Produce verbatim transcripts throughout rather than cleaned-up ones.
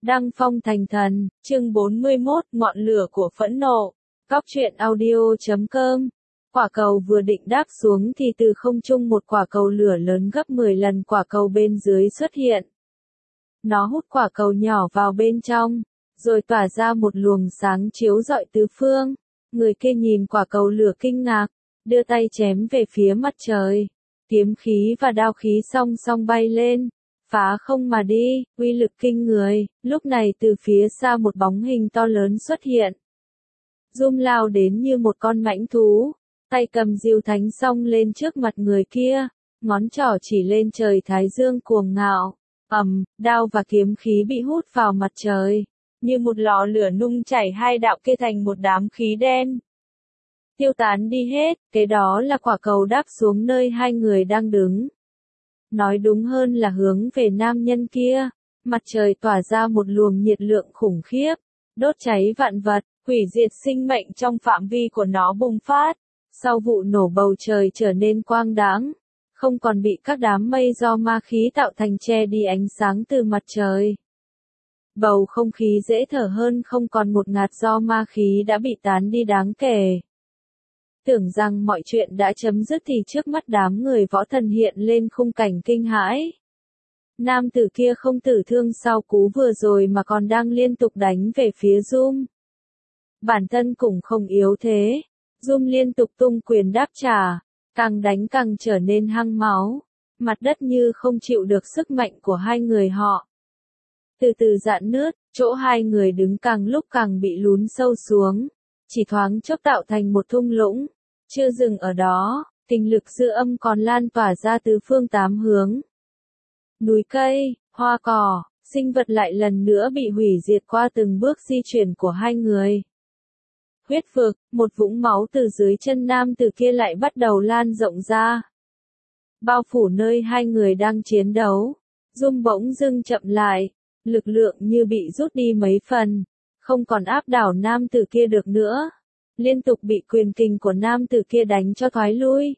Đăng phong thành thần, chương bốn mươi mốt, ngọn lửa của phẫn nộ. Cóc truyện audio chấm com. Quả cầu vừa định đáp xuống thì từ không trung một quả cầu lửa lớn gấp mười lần quả cầu bên dưới xuất hiện. Nó hút quả cầu nhỏ vào bên trong, rồi tỏa ra một luồng sáng chiếu rọi tứ phương. Người kia nhìn quả cầu lửa kinh ngạc, đưa tay chém về phía mặt trời. Kiếm khí và đao khí song song bay lên, phá không mà đi, uy lực kinh người. Lúc này từ phía xa một bóng hình to lớn xuất hiện. Zoom lao đến như một con mãnh thú, tay cầm diêu thánh song lên trước mặt người kia, ngón trỏ chỉ lên trời thái dương cuồng ngạo. Ầm, đao và kiếm khí bị hút vào mặt trời, như một lò lửa nung chảy hai đạo kia thành một đám khí đen. Tiêu tán đi hết, cái đó là quả cầu đáp xuống nơi hai người đang đứng. Nói đúng hơn là hướng về nam nhân kia. Mặt trời tỏa ra một luồng nhiệt lượng khủng khiếp, đốt cháy vạn vật, hủy diệt sinh mệnh trong phạm vi của nó bùng phát. Sau vụ nổ bầu trời trở nên quang đãng, không còn bị các đám mây do ma khí tạo thành che đi ánh sáng từ mặt trời. Bầu không khí dễ thở hơn không còn một ngạt do ma khí đã bị tán đi đáng kể. Tưởng rằng mọi chuyện đã chấm dứt thì trước mắt đám người võ thần hiện lên khung cảnh kinh hãi. Nam tử kia không tử thương sau cú vừa rồi mà còn đang liên tục đánh về phía Zoom. Bản thân cũng không yếu thế. Zoom liên tục tung quyền đáp trả, càng đánh càng trở nên hăng máu. Mặt đất như không chịu được sức mạnh của hai người họ. Từ từ rạn nứt, chỗ hai người đứng càng lúc càng bị lún sâu xuống. Chỉ thoáng chốc tạo thành một thung lũng. Chưa dừng ở đó, kinh lực dư âm còn lan tỏa ra từ phương tám hướng. Núi cây, hoa cỏ, sinh vật lại lần nữa bị hủy diệt qua từng bước di chuyển của hai người. Huyết vực, một vũng máu từ dưới chân nam từ kia lại bắt đầu lan rộng ra. Bao phủ nơi hai người đang chiến đấu. Zoom bỗng dưng chậm lại, lực lượng như bị rút đi mấy phần, không còn áp đảo nam tử kia được nữa. Liên tục bị quyền kình của nam tử kia đánh cho thoái lui.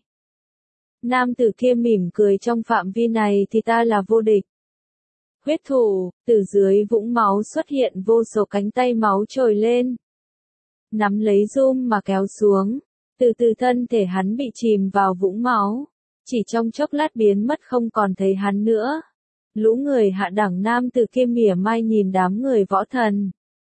Nam tử kia mỉm cười, trong phạm vi này thì ta là vô địch. Huyết thủ, từ dưới vũng máu xuất hiện vô số cánh tay máu trồi lên. Nắm lấy Zoom mà kéo xuống, từ từ thân thể hắn bị chìm vào vũng máu. Chỉ trong chốc lát biến mất không còn thấy hắn nữa. Lũ người hạ đẳng nam tử kia mỉa mai nhìn đám người võ thần.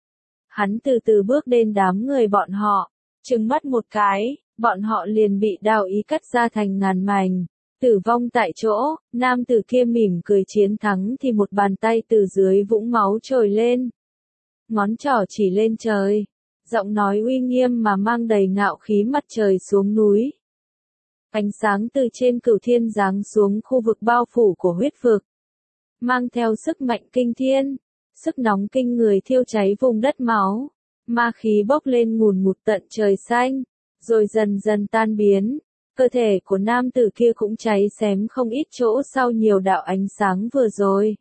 Hắn từ từ bước đến đám người bọn họ, trừng mắt một cái, bọn họ liền bị đao ý cắt ra thành ngàn mảnh, tử vong tại chỗ. Nam tử kia mỉm cười chiến thắng thì một bàn tay từ dưới vũng máu trồi lên. Ngón trỏ chỉ lên trời, giọng nói uy nghiêm mà mang đầy ngạo khí: mặt trời xuống núi. Ánh sáng từ trên cửu thiên giáng xuống khu vực bao phủ của huyết vực, mang theo sức mạnh kinh thiên. Sức nóng kinh người thiêu cháy vùng đất máu, ma khí bốc lên ngùn ngụt tận trời xanh, rồi dần dần tan biến. Cơ thể của nam tử kia cũng cháy xém không ít chỗ sau nhiều đạo ánh sáng vừa rồi.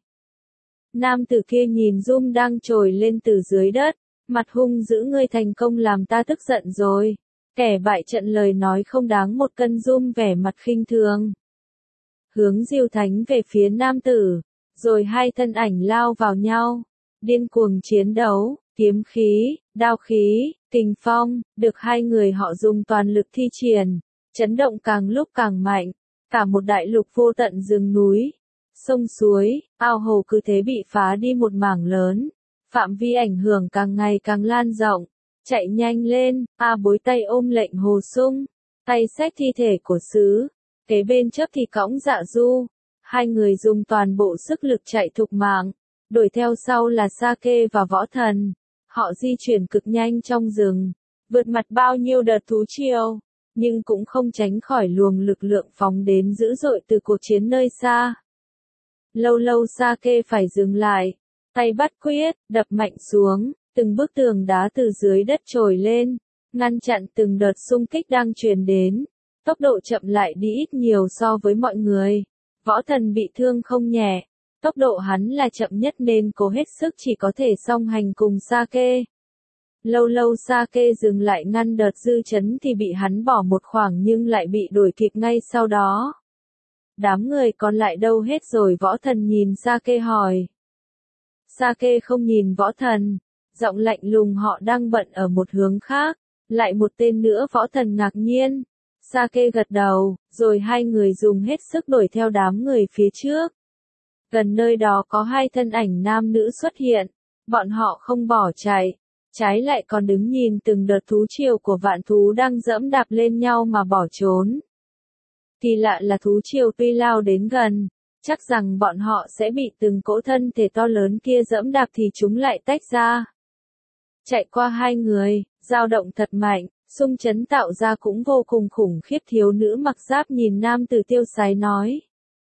Nam tử kia nhìn Zoom đang trồi lên từ dưới đất, mặt hung dữ: ngươi thành công làm ta tức giận rồi. Kẻ bại trận lời nói không đáng một cân. Zoom vẻ mặt khinh thường, hướng diêu thánh về phía nam tử, rồi hai thân ảnh lao vào nhau. Điên cuồng chiến đấu, kiếm khí, đao khí, kình phong, được hai người họ dùng toàn lực thi triển, chấn động càng lúc càng mạnh. Cả một đại lục vô tận rừng núi, sông suối, ao hồ cứ thế bị phá đi một mảng lớn. Phạm vi ảnh hưởng càng ngày càng lan rộng. Chạy nhanh lên, A Bối tay ôm lệnh hồ sung, tay xách thi thể của sứ, kế bên chớp thì cõng Dạ Du. Hai người dùng toàn bộ sức lực chạy thục mạng. Đuổi theo sau là Sake và võ thần. Họ di chuyển cực nhanh trong rừng, vượt mặt bao nhiêu đợt thú triều, nhưng cũng không tránh khỏi luồng lực lượng phóng đến dữ dội từ cuộc chiến nơi xa. Lâu lâu Sake phải dừng lại, tay bắt quyết, đập mạnh xuống, từng bức tường đá từ dưới đất trồi lên, ngăn chặn từng đợt xung kích đang truyền đến. Tốc độ chậm lại đi ít nhiều so với mọi người. Võ thần bị thương không nhẹ. Tốc độ hắn là chậm nhất nên cố hết sức chỉ có thể song hành cùng Sake. Lâu lâu Sake dừng lại ngăn đợt dư chấn thì bị hắn bỏ một khoảng nhưng lại bị đuổi kịp ngay sau đó. Đám người còn lại đâu hết rồi? Võ thần nhìn Sake hỏi. Sake không nhìn võ thần, giọng lạnh lùng họ đang bận ở một hướng khác, lại một tên nữa võ thần ngạc nhiên. Sake gật đầu, rồi hai người dùng hết sức đuổi theo đám người phía trước. Gần nơi đó có hai thân ảnh nam nữ xuất hiện, bọn họ không bỏ chạy, trái lại còn đứng nhìn từng đợt thú triều của vạn thú đang dẫm đạp lên nhau mà bỏ trốn. Kỳ lạ là thú triều tuy lao đến gần, chắc rằng bọn họ sẽ bị từng cỗ thân thể to lớn kia dẫm đạp thì chúng lại tách ra. Chạy qua hai người, dao động thật mạnh, xung chấn tạo ra cũng vô cùng khủng khiếp. Thiếu nữ mặc giáp nhìn nam tử tiêu sái nói.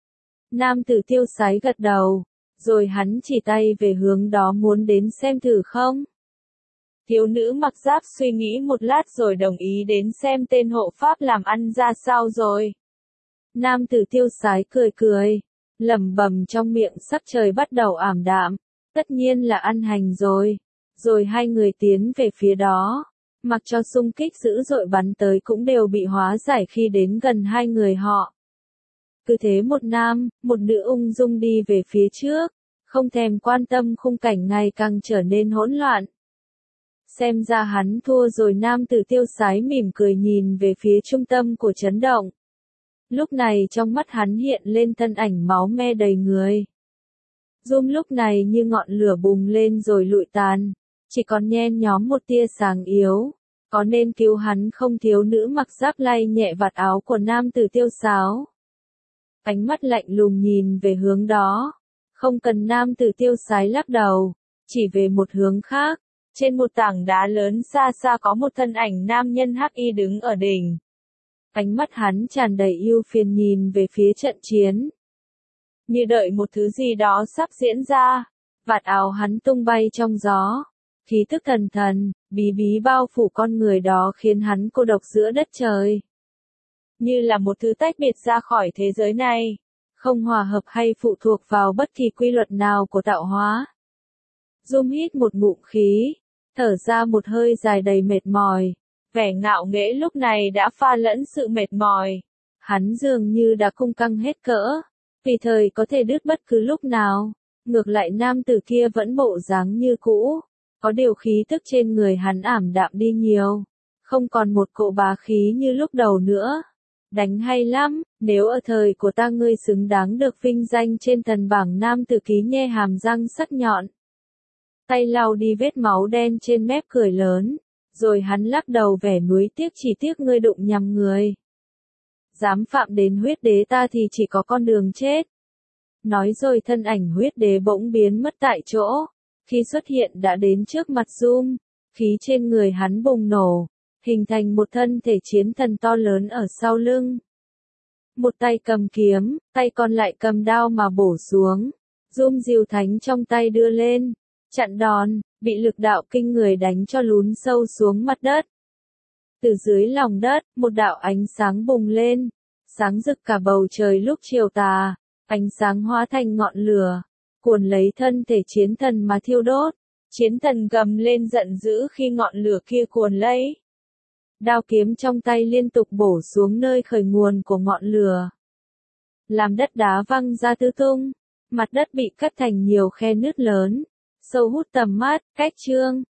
Nam tử tiêu sái gật đầu, rồi hắn chỉ tay về hướng đó muốn đến xem thử không. Thiếu nữ mặc giáp suy nghĩ một lát rồi đồng ý đến xem tên hộ pháp làm ăn ra sao rồi. Nam tử tiêu sái cười cười, lẩm bẩm trong miệng sắc trời bắt đầu ảm đạm, tất nhiên là ăn hành rồi. Rồi hai người tiến về phía đó, mặc cho xung kích dữ dội bắn tới cũng đều bị hóa giải khi đến gần hai người họ. Cứ thế một nam, một nữ ung dung đi về phía trước, không thèm quan tâm khung cảnh ngày càng trở nên hỗn loạn. Xem ra hắn thua rồi. Nam tử tiêu sái mỉm cười nhìn về phía trung tâm của chấn động. Lúc này trong mắt hắn hiện lên thân ảnh máu me đầy người. Zoom lúc này như ngọn lửa bùng lên rồi lụi tàn, chỉ còn nhen nhóm một tia sáng yếu. Có nên cứu hắn không? Thiếu nữ mặc giáp lay nhẹ vạt áo của nam tử tiêu sáo. Ánh mắt lạnh lùng nhìn về hướng đó. Không cần. Nam tử tiêu sái lắc đầu, chỉ về một hướng khác. Trên một tảng đá lớn xa xa có một thân ảnh nam nhân hắc y đứng ở đỉnh. Ánh mắt hắn tràn đầy ưu phiền nhìn về phía trận chiến. Như đợi một thứ gì đó sắp diễn ra. Vạt áo hắn tung bay trong gió. Khí tức thần thần, bí bí bao phủ con người đó khiến hắn cô độc giữa đất trời. Như là một thứ tách biệt ra khỏi thế giới này. Không hòa hợp hay phụ thuộc vào bất kỳ quy luật nào của tạo hóa. Zoom hít một ngụm khí, thở ra một hơi dài đầy mệt mỏi. Vẻ ngạo nghễ lúc này đã pha lẫn sự mệt mỏi. Hắn dường như đã cung căng hết cỡ, tùy thời có thể đứt bất cứ lúc nào. Ngược lại nam tử kia vẫn bộ dáng như cũ, có điều khí tức trên người hắn ảm đạm đi nhiều, không còn một cỗ bá khí như lúc đầu nữa. Đánh hay lắm, nếu ở thời của ta ngươi xứng đáng được vinh danh trên thần bảng. Nam tử ký nhe hàm răng sắc nhọn, tay lau đi vết máu đen trên mép cười lớn, rồi hắn lắc đầu vẻ nuối tiếc. Chỉ tiếc ngươi đụng nhầm người. Dám phạm đến huyết đế ta thì chỉ có con đường chết. Nói rồi thân ảnh huyết đế bỗng biến mất tại chỗ. Khi xuất hiện đã đến trước mặt Zoom, khí trên người hắn bùng nổ, hình thành một thân thể chiến thần to lớn ở sau lưng. Một tay cầm kiếm, tay còn lại cầm đao mà bổ xuống. Zoom diều thánh trong tay đưa lên, chặn đòn, bị lực đạo kinh người đánh cho lún sâu xuống mặt đất. Từ dưới lòng đất, một đạo ánh sáng bùng lên, sáng rực cả bầu trời lúc chiều tà, ánh sáng hóa thành ngọn lửa, cuồn lấy thân thể chiến thần mà thiêu đốt. Chiến thần gầm lên giận dữ khi ngọn lửa kia cuồn lấy. Đao kiếm trong tay liên tục bổ xuống nơi khởi nguồn của ngọn lửa, làm đất đá văng ra tứ tung, mặt đất bị cắt thành nhiều khe nứt lớn, sâu hút tầm mắt. Cách chương